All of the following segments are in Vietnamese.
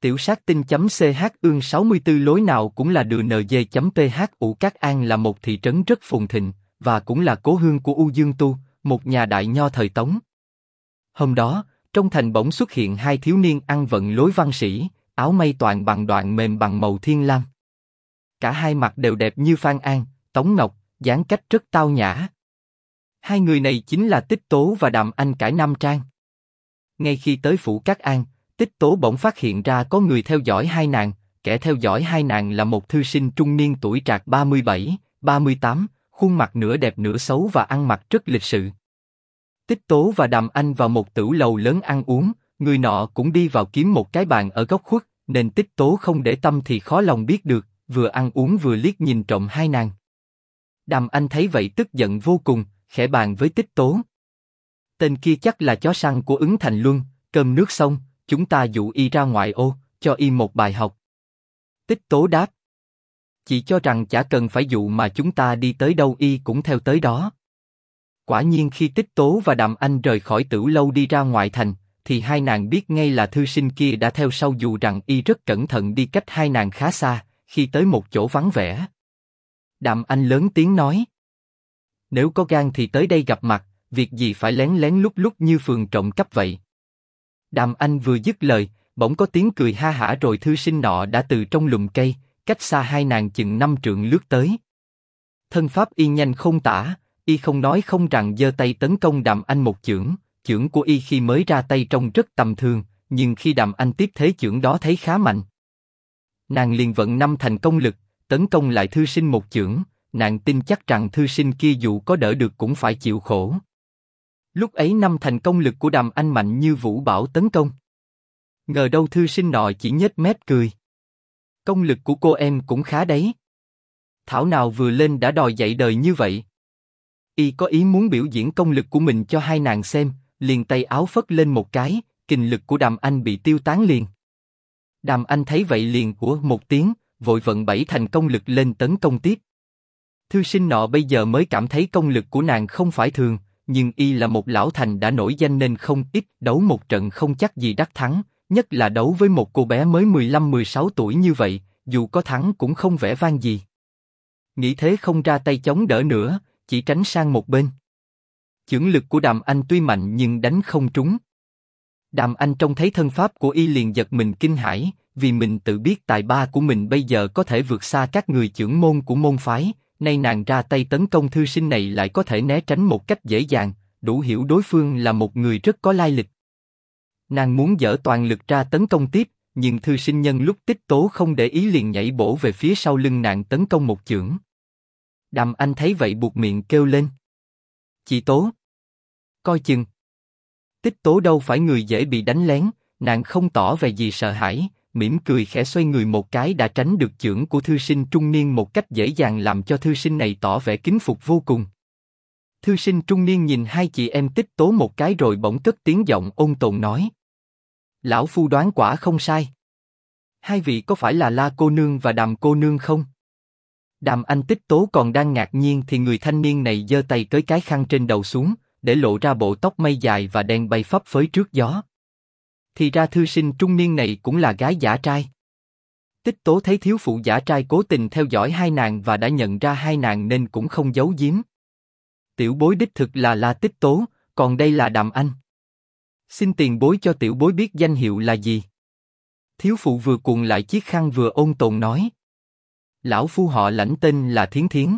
Tiểu sát tinh.ch ương 64 lối nào cũng là đường NG.ph. Ủ Cát An là một thị trấn rất phồn thịnh, và cũng là cố hương của U Dương Tu, một nhà đại nho thời Tống. Hôm đó, trong thành bỗng xuất hiện hai thiếu niên ăn vận lối văn sĩ, áo mây toàn bằng đoạn mềm bằng màu thiên lam. Cả hai mặt đều đẹp như Phan An, Tống Ngọc, dáng cách rất tao nhã. Hai người này chính là Tích Tố và Đàm Anh cải Nam Trang. Ngay khi tới phủ Cát An, Tích Tố bỗng phát hiện ra có người theo dõi hai nàng, kẻ theo dõi hai nàng là một thư sinh trung niên tuổi trạc 37, 38, khuôn mặt nửa đẹp nửa xấu và ăn mặc rất lịch sự. Tích Tố và Đàm Anh vào một tửu lầu lớn ăn uống, người nọ cũng đi vào kiếm một cái bàn ở góc khuất, nên Tích Tố không để tâm thì khó lòng biết được, vừa ăn uống vừa liếc nhìn trộm hai nàng. Đàm Anh thấy vậy tức giận vô cùng, khẽ bàn với Tích Tố. Tên kia chắc là chó săn của Ứng Thành Luân, cơm nước xong, chúng ta dụ y ra ngoại ô, cho y một bài học. Tích Tố đáp. Chị cho rằng chả cần phải dụ mà chúng ta đi tới đâu y cũng theo tới đó. Quả nhiên khi Tích Tố và Đàm Anh rời khỏi tửu lâu đi ra ngoài thành, thì hai nàng biết ngay là thư sinh kia đã theo sau dù rằng y rất cẩn thận đi cách hai nàng khá xa, khi tới một chỗ vắng vẻ. Đàm Anh lớn tiếng nói. Nếu có gan thì tới đây gặp mặt, việc gì phải lén lén lút lút như phường trộm cắp vậy. Đàm Anh vừa dứt lời, bỗng có tiếng cười ha hả rồi thư sinh nọ đã từ trong lùm cây, cách xa hai nàng chừng 5 trượng lướt tới. Thân pháp y nhanh không tả, y không nói không rằng giơ tay tấn công Đàm Anh một chưởng. Chưởng của y khi mới ra tay trông rất tầm thường, nhưng khi Đàm Anh tiếp thế chưởng đó thấy khá mạnh. Nàng liền vận 5 thành công lực, tấn công lại thư sinh một chưởng. Nàng tin chắc rằng thư sinh kia dù có đỡ được cũng phải chịu khổ. Lúc ấy 5 thành công lực của Đàm Anh mạnh như vũ bão tấn công. Ngờ đâu thư sinh nọ chỉ nhếch mép cười. Công lực của cô em cũng khá đấy. Thảo nào vừa lên đã đòi dạy đời như vậy. Y có ý muốn biểu diễn công lực của mình cho hai nàng xem, liền tay áo phất lên một cái, kình lực của Đàm Anh bị tiêu tán liền. Đàm Anh thấy vậy liền của một tiếng, vội vận 7 thành công lực lên tấn công tiếp. Thư sinh nọ bây giờ mới cảm thấy công lực của nàng không phải thường, nhưng y là một lão thành đã nổi danh nên không ít đấu một trận không chắc gì đắc thắng, nhất là đấu với một cô bé mới 15-16 tuổi như vậy, dù có thắng cũng không vẻ vang gì. Nghĩ thế không ra tay chống đỡ nữa, chỉ tránh sang một bên. Chưởng lực của Đàm Anh tuy mạnh nhưng đánh không trúng. Đàm Anh trông thấy thân pháp của y liền giật mình kinh hãi, vì mình tự biết tài ba của mình bây giờ có thể vượt xa các người chưởng môn của môn phái, nay nàng ra tay tấn công thư sinh này lại có thể né tránh một cách dễ dàng, đủ hiểu đối phương là một người rất có lai lịch. Nàng muốn dở toàn lực ra tấn công tiếp, nhưng thư sinh nhân lúc Tích Tố không để ý liền nhảy bổ về phía sau lưng nàng tấn công một chưởng. Đàm Anh thấy vậy buột miệng kêu lên. Chị Tố! Coi chừng! Tích Tố đâu phải người dễ bị đánh lén, nàng không tỏ vẻ gì sợ hãi, mỉm cười khẽ xoay người một cái đã tránh được chưởng của thư sinh trung niên một cách dễ dàng làm cho thư sinh này tỏ vẻ kính phục vô cùng. Thư sinh trung niên nhìn hai chị em Tích Tố một cái rồi bỗng cất tiếng giọng ôn tồn nói. Lão phu đoán quả không sai. Hai vị có phải là La cô nương và Đàm cô nương không? Đàm Anh Tích Tố còn đang ngạc nhiên thì người thanh niên này giơ tay cởi cái khăn trên đầu xuống, để lộ ra bộ tóc mây dài và đen bay phấp phới trước gió. Thì ra thư sinh trung niên này cũng là gái giả trai. Tích Tố thấy thiếu phụ giả trai cố tình theo dõi hai nàng và đã nhận ra hai nàng nên cũng không giấu giếm. Tiểu bối đích thực là La Tích Tố, còn đây là Đàm Anh. Xin tiền bối cho tiểu bối biết danh hiệu là gì? Thiếu phụ vừa cuộn lại chiếc khăn vừa ôn tồn nói. Lão phu họ Lãnh tên là Thiến Thiến.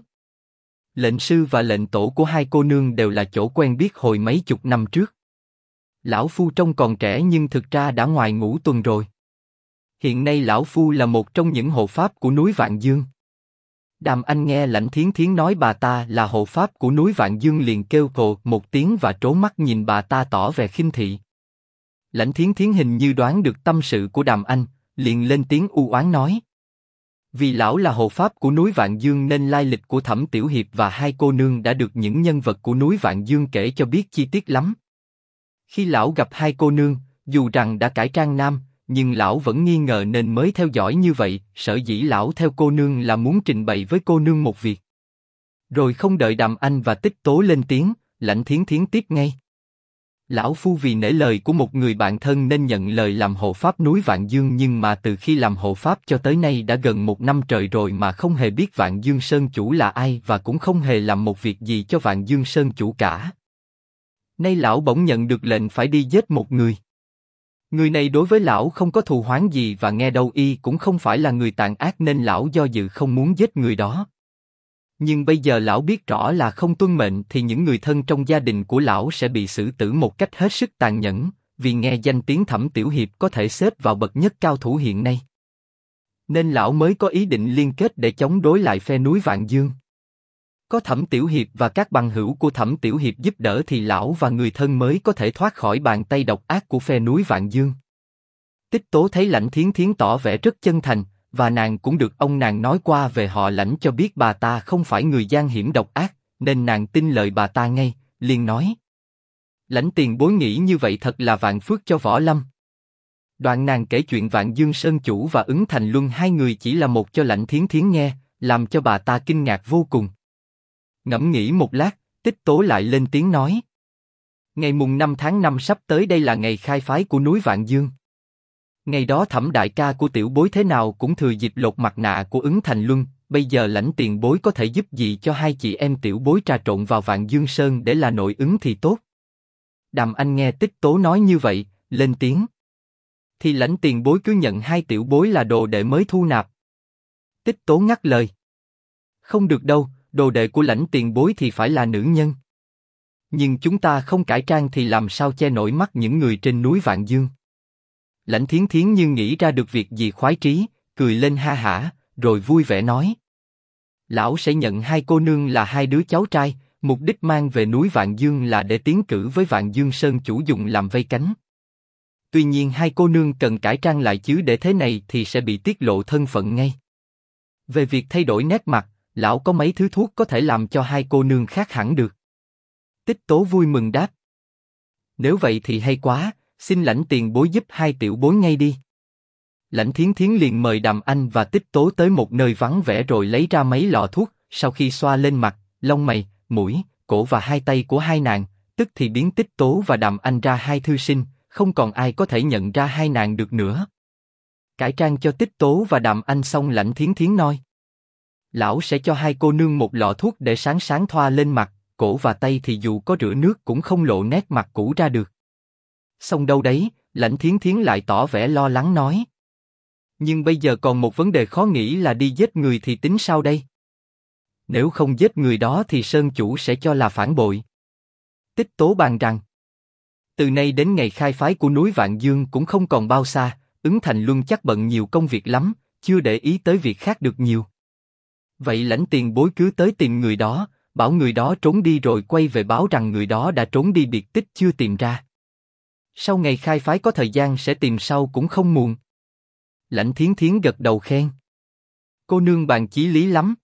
Lệnh sư và lệnh tổ của hai cô nương đều là chỗ quen biết hồi mấy chục năm trước. Lão phu trông còn trẻ nhưng thực ra đã ngoài ngũ tuần rồi. Hiện nay lão phu là một trong những hộ pháp của núi Vạn Dương. Đàm Anh nghe Lãnh Thiến Thiến nói bà ta là hộ pháp của núi Vạn Dương liền kêu cồ một tiếng và trố mắt nhìn bà ta tỏ vẻ khinh thị. Lãnh Thiến Thiến hình như đoán được tâm sự của Đàm Anh, liền lên tiếng u oán nói. Vì lão là hộ pháp của núi Vạn Dương nên lai lịch của Thẩm Tiểu Hiệp và hai cô nương đã được những nhân vật của núi Vạn Dương kể cho biết chi tiết lắm. Khi lão gặp hai cô nương, dù rằng đã cải trang nam, nhưng lão vẫn nghi ngờ nên mới theo dõi như vậy, sở dĩ lão theo cô nương là muốn trình bày với cô nương một việc. Rồi không đợi Đàm Anh và Tích Tố lên tiếng, Lãnh Thiến Thiến tiếp ngay. Lão Phu vì nể lời của một người bạn thân nên nhận lời làm hộ pháp núi Vạn Dương, nhưng mà từ khi làm hộ pháp cho tới nay đã gần 1 năm trời rồi mà không hề biết Vạn Dương Sơn chủ là ai và cũng không hề làm một việc gì cho Vạn Dương Sơn chủ cả. Nay lão bỗng nhận được lệnh phải đi giết một người. Người này đối với lão không có thù oán gì và nghe đâu y cũng không phải là người tàn ác nên lão do dự không muốn giết người đó. Nhưng bây giờ lão biết rõ là không tuân mệnh thì những người thân trong gia đình của lão sẽ bị xử tử một cách hết sức tàn nhẫn, vì nghe danh tiếng Thẩm Tiểu Hiệp có thể xếp vào bậc nhất cao thủ hiện nay. Nên lão mới có ý định liên kết để chống đối lại phe núi Vạn Dương. Có Thẩm Tiểu Hiệp và các bằng hữu của Thẩm Tiểu Hiệp giúp đỡ thì lão và người thân mới có thể thoát khỏi bàn tay độc ác của phe núi Vạn Dương. Tích Tố thấy Lãnh Thiến Thiến tỏ vẻ rất chân thành, và nàng cũng được ông nàng nói qua về họ Lãnh cho biết bà ta không phải người gian hiểm độc ác, nên nàng tin lời bà ta ngay, liền nói: Lãnh tiền bối nghĩ như vậy thật là vạn phước cho võ lâm. Đoạn nàng kể chuyện Vạn Dương Sơn chủ và Ứng Thành Luân hai người chỉ là một cho Lãnh Thiến Thiến nghe, làm cho bà ta kinh ngạc vô cùng. Ngẫm nghĩ một lát, Tích Tố lại lên tiếng nói: Ngày mùng 5 tháng 5 sắp tới đây là ngày khai phái của núi Vạn Dương. Ngày đó Thẩm đại ca của tiểu bối thế nào cũng thừa dịp lột mặt nạ của Ứng Thành Luân, bây giờ Lãnh tiền bối có thể giúp gì cho hai chị em tiểu bối trà trộn vào Vạn Dương Sơn để là nội ứng thì tốt. Đàm Anh nghe Tích Tố nói như vậy, lên tiếng: Thì Lãnh tiền bối cứ nhận hai tiểu bối là đồ đệ mới thu nạp. Tích Tố ngắt lời: Không được đâu, đồ đệ của Lãnh tiền bối thì phải là nữ nhân. Nhưng chúng ta không cải trang thì làm sao che nổi mắt những người trên núi Vạn Dương. Lãnh Thiến Thiến như nghĩ ra được việc gì khoái trí, cười lên ha hả, rồi vui vẻ nói: Lão sẽ nhận hai cô nương là hai đứa cháu trai, mục đích mang về núi Vạn Dương là để tiến cử với Vạn Dương Sơn chủ dùng làm vây cánh. Tuy nhiên hai cô nương cần cải trang lại chứ để thế này thì sẽ bị tiết lộ thân phận ngay. Về việc thay đổi nét mặt, lão có mấy thứ thuốc có thể làm cho hai cô nương khác hẳn được. Tích Tố vui mừng đáp: Nếu vậy thì hay quá, xin Lãnh tiền bối giúp hai tiểu bối ngay đi. Lãnh Thiến Thiến liền mời Đàm Anh và Tích Tố tới một nơi vắng vẻ rồi lấy ra mấy lọ thuốc, sau khi xoa lên mặt, lông mày, mũi, cổ và hai tay của hai nàng, tức thì biến Tích Tố và Đàm Anh ra hai thư sinh, không còn ai có thể nhận ra hai nàng được nữa. Cải trang cho Tích Tố và Đàm Anh xong, Lãnh Thiến Thiến nói: Lão sẽ cho hai cô nương một lọ thuốc để sáng sáng thoa lên mặt, cổ và tay thì dù có rửa nước cũng không lộ nét mặt cũ ra được. Xong đâu đấy, Lãnh Thiến Thiến lại tỏ vẻ lo lắng nói: Nhưng bây giờ còn một vấn đề khó nghĩ là đi giết người thì tính sao đây? Nếu không giết người đó thì Sơn chủ sẽ cho là phản bội. Tích Tố bàn rằng: Từ nay đến ngày khai phái của núi Vạn Dương cũng không còn bao xa, Ứng Thành Luân chắc bận nhiều công việc lắm, chưa để ý tới việc khác được nhiều. Vậy Lãnh tiền bối cứ tới tìm người đó, bảo người đó trốn đi rồi quay về báo rằng người đó đã trốn đi biệt tích chưa tìm ra. Sau ngày khai phái có thời gian sẽ tìm sau cũng không muộn. Lãnh Thiến Thiến gật đầu khen: Cô nương bàn chí lý lắm,